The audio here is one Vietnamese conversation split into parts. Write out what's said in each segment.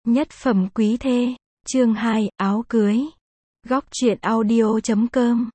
Nhất phẩm quý thê, chương 2, áo cưới. Góc truyện audio.com.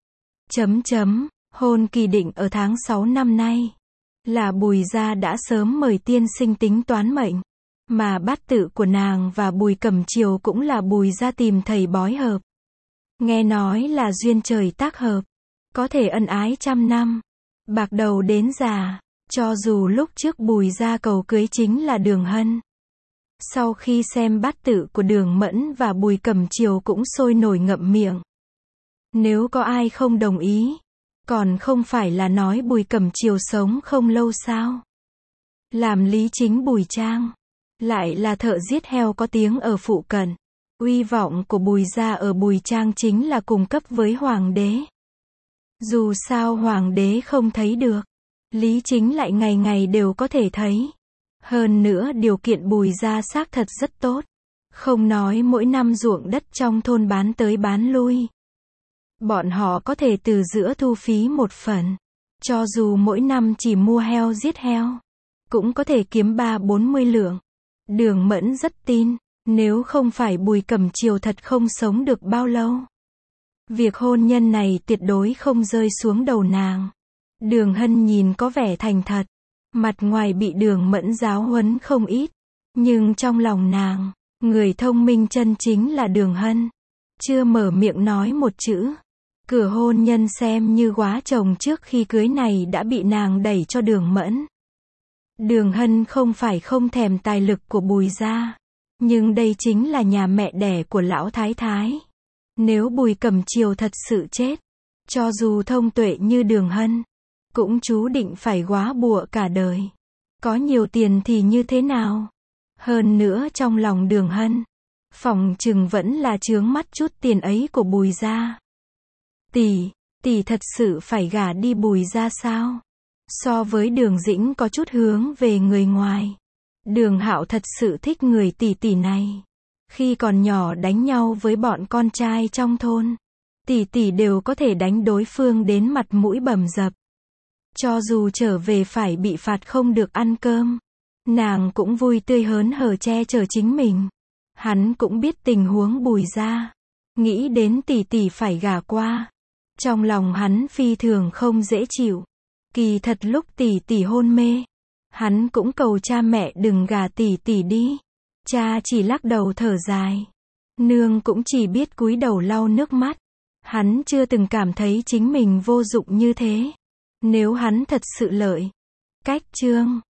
Hôn kỳ định ở tháng 6 năm nay. Là Bùi gia đã sớm mời tiên sinh tính toán mệnh. Mà bát tự của nàng và Bùi Cẩm Chiều cũng là Bùi gia tìm thầy bói hợp. Nghe nói là duyên trời tác hợp. Có thể ân ái trăm năm. Bạc đầu đến già. Cho dù lúc trước Bùi gia cầu cưới chính là Đường Hân. Sau khi xem bát tự của Đường Mẫn và Bùi Cẩm Chiều cũng sôi nổi ngậm miệng. Nếu có ai không đồng ý, còn không phải là nói Bùi Cẩm Chiều sống không lâu sao? Làm lý chính Bùi Trang, lại là thợ giết heo có tiếng ở phụ cận. Uy vọng của Bùi gia ở Bùi Trang chính là cùng cấp với hoàng đế. Dù sao hoàng đế không thấy được, lý chính lại ngày ngày đều có thể thấy. Hơn nữa điều kiện Bùi gia xác thật rất tốt. Không nói mỗi năm ruộng đất trong thôn bán tới bán lui. Bọn họ có thể từ giữa thu phí một phần. Cho dù mỗi năm chỉ mua heo giết heo, cũng có thể kiếm 30-40 lượng. Đường Mẫn rất tin, nếu không phải Bùi Cẩm Chiều thật không sống được bao lâu. Việc hôn nhân này tuyệt đối không rơi xuống đầu nàng. Đường Hân nhìn có vẻ thành thật. Mặt ngoài bị Đường Mẫn giáo huấn không ít. Nhưng trong lòng nàng, người thông minh chân chính là Đường Hân. Chưa mở miệng nói một chữ. Cửa hôn nhân xem như góa chồng trước khi cưới này đã bị nàng đẩy cho Đường Mẫn. Đường Hân không phải không thèm tài lực của Bùi gia. Nhưng đây chính là nhà mẹ đẻ của lão thái thái. Nếu Bùi Cẩm Chiều thật sự chết, cho dù thông tuệ như Đường Hân, cũng chú định phải góa bụa cả đời. Có nhiều tiền thì như thế nào? Hơn nữa trong lòng Đường Hân, phỏng chừng vẫn là chướng mắt chút tiền ấy của Bùi gia. Tỷ thật sự phải gả đi Bùi gia sao? So với Đường Dĩnh có chút hướng về người ngoài. Đường Hạo thật sự thích người tỷ này. Khi còn nhỏ đánh nhau với bọn con trai trong thôn, tỷ đều có thể đánh đối phương đến mặt mũi bầm dập. Cho dù trở về phải bị phạt không được ăn cơm, nàng cũng vui tươi hớn hở che chở chính mình. Hắn cũng biết tình huống Bùi gia, nghĩ đến tỷ phải gả qua, trong lòng hắn phi thường không dễ chịu. Kỳ thật lúc tỷ hôn mê, hắn cũng cầu cha mẹ đừng gả tỷ đi. Cha chỉ lắc đầu thở dài. Nương cũng chỉ biết cúi đầu lau nước mắt. Hắn chưa từng cảm thấy chính mình vô dụng như thế. Nếu hắn thật sự lợi. Cách chương